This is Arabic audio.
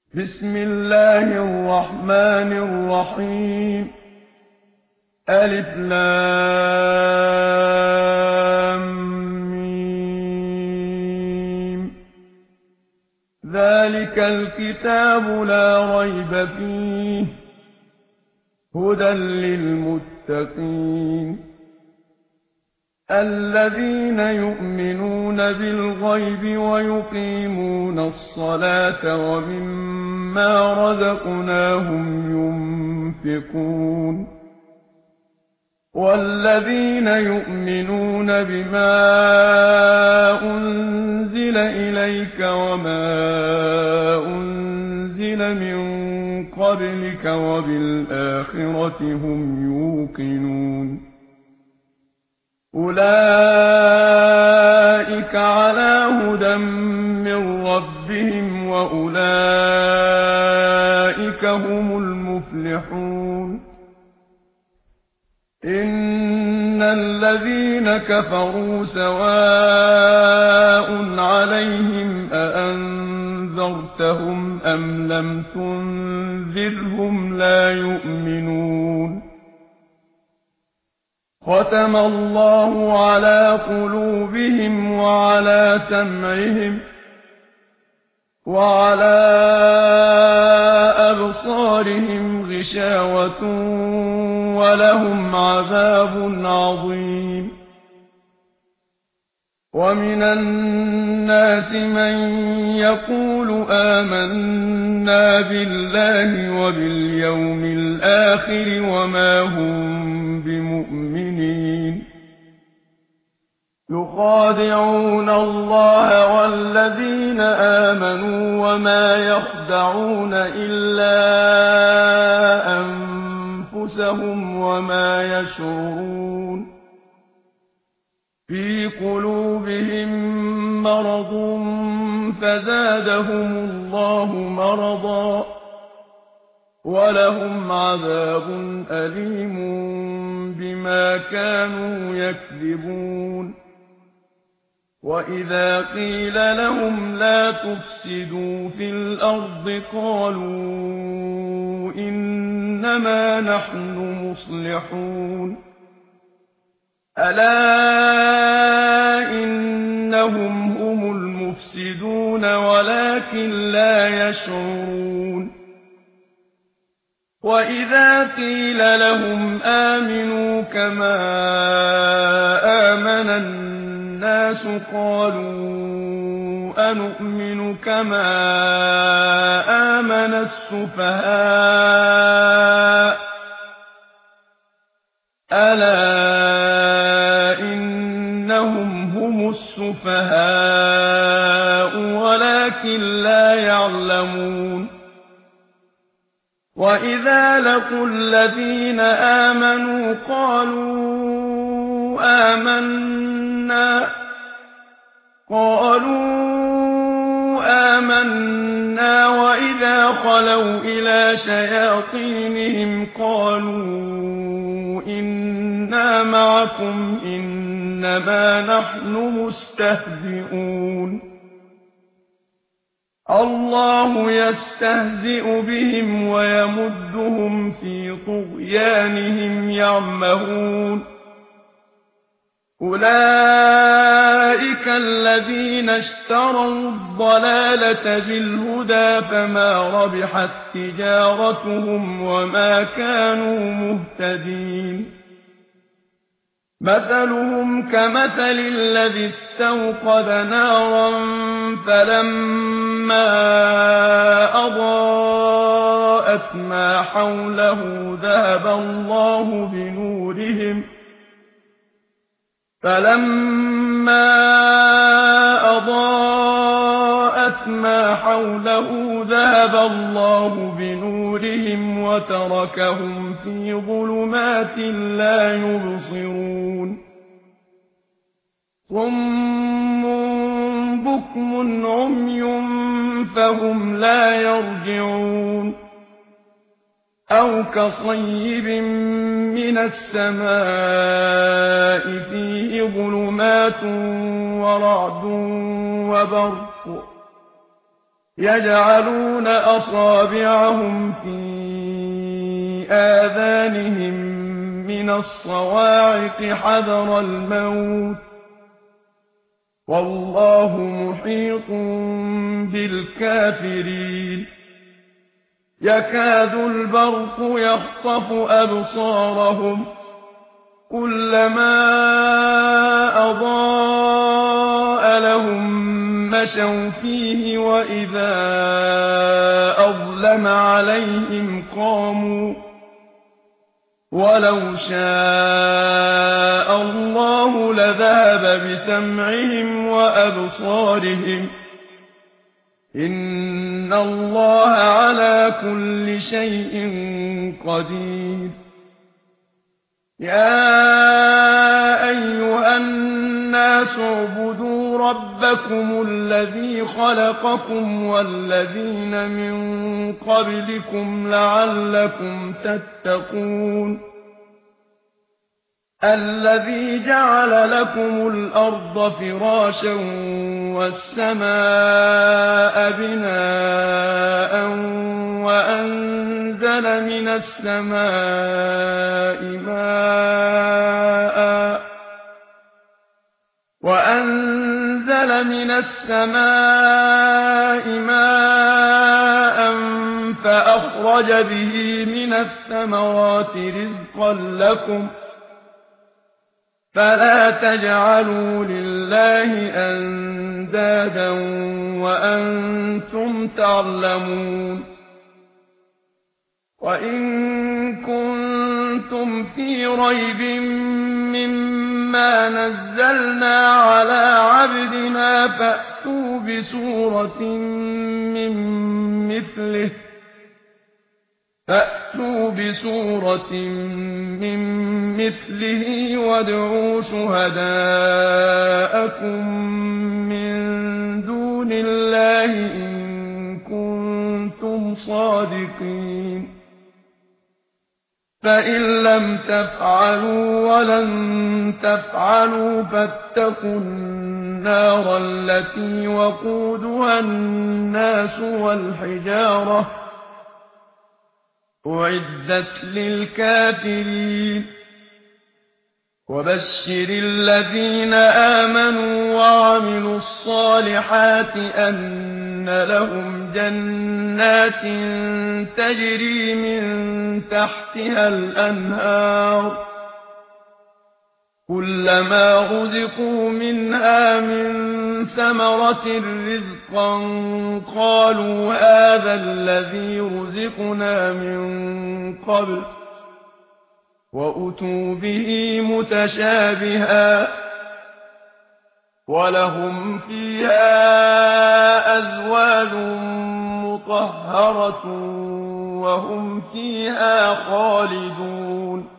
بسم الله الرحمن الرحيم. ألف لام ميم. ذلك الكتاب لا ريب فيه هدى للمتقين الذين يؤمنون بالغيب ويقيمون الصلاة ومما رزقناهم ينفقون والذين يؤمنون بما أنزل إليك وما أنزل من قبلك وبالآخرة هم يوقنون أولئك على هدى من ربهم وأولئك هم المفلحون إن الذين كفروا سواء عليهم أأنذرتهم أم لم تنذرهم لا يؤمنون ختم الله على قلوبهم وعلى سمعهم وعلى أبصارهم غشاوة ولهم عذاب عظيم ومن الناس من يقول آمنا بالله وباليوم الآخر وما هم بمؤمنين يخادعون الله والذين آمنوا وما يخدعون إلا أنفسهم وما يشعرون في قلوبهم مرض فزادهم الله مرضا ولهم عذاب أليم بما كانوا يكذبون وإذا قيل لهم لا تفسدوا في الأرض قالوا إنما نحن مصلحون ألا إنهم هم المفسدون ولكن لا يشعرون وإذا قيل لهم آمنوا كما آمن الناس قالوا أنؤمن كما آمن السفهاء ألا إنهم هم السفهاء ولكن لا يعلمون وإذا لقوا الذين آمنوا قالوا آمنا وإذا خلوا إلى شياطينهم قالوا إنا معكم إنما نحن مستهزئون الله يستهزئ بهم ويمدهم في طغيانهم يعمهون أولئك الذين اشتروا الضلالة بالهدى فما ربحت تجارتهم وما كانوا مهتدين مثلهم كمثل الذي استوقد نارا فلما أضاءت ما حوله ذهب الله بنورهم وتركهم في ظلمات لا يبصرون صم بكم عمي فهم لا يرجعون أو كصيب من السماء فيه ظلمات ورعد وبرق يجعلون أصابعهم في آذانهم من الصواعق حذر الموت والله محيط بالكافرين يكاد البرق يخطف أبصارهم كلما أضاء لهم مشوا فيه وإذا أظلم عليهم قاموا ولو شاء الله لذهب بسمعهم وأبصارهم إن الله على كل شيء قدير يا أيها الناس اعبدوا ربكم الذي خلقكم والذين من قبلكم لعلكم تتقون الذي جعل لكم الأرض فراشا والسماء بناء وأنزل من السماء ماء فأخرج به من الثمرات رزقا لكم فلا تجعلوا لله أندادا وأنتم تعلمون وإن كنتم في ريب مما نزلنا على عبدنا فأتوا بسورة من مثله وادعوا شهداءكم من دون الله إن كنتم صادقين فإن لم تفعلوا ولن تفعلوا فاتقوا النار التي وقودها الناس والحجارة أعدت للكافرين وبشر الذين آمنوا وعملوا الصالحات أن لهم جنات تجري من تحتها الأنهار كلما رزقوا منها من ثمرة رزقا قالوا هذا الذي رزقنا من قبل وأتوا به متشابها ولهم فيها أزواج مطهرة وهم فيها خالدون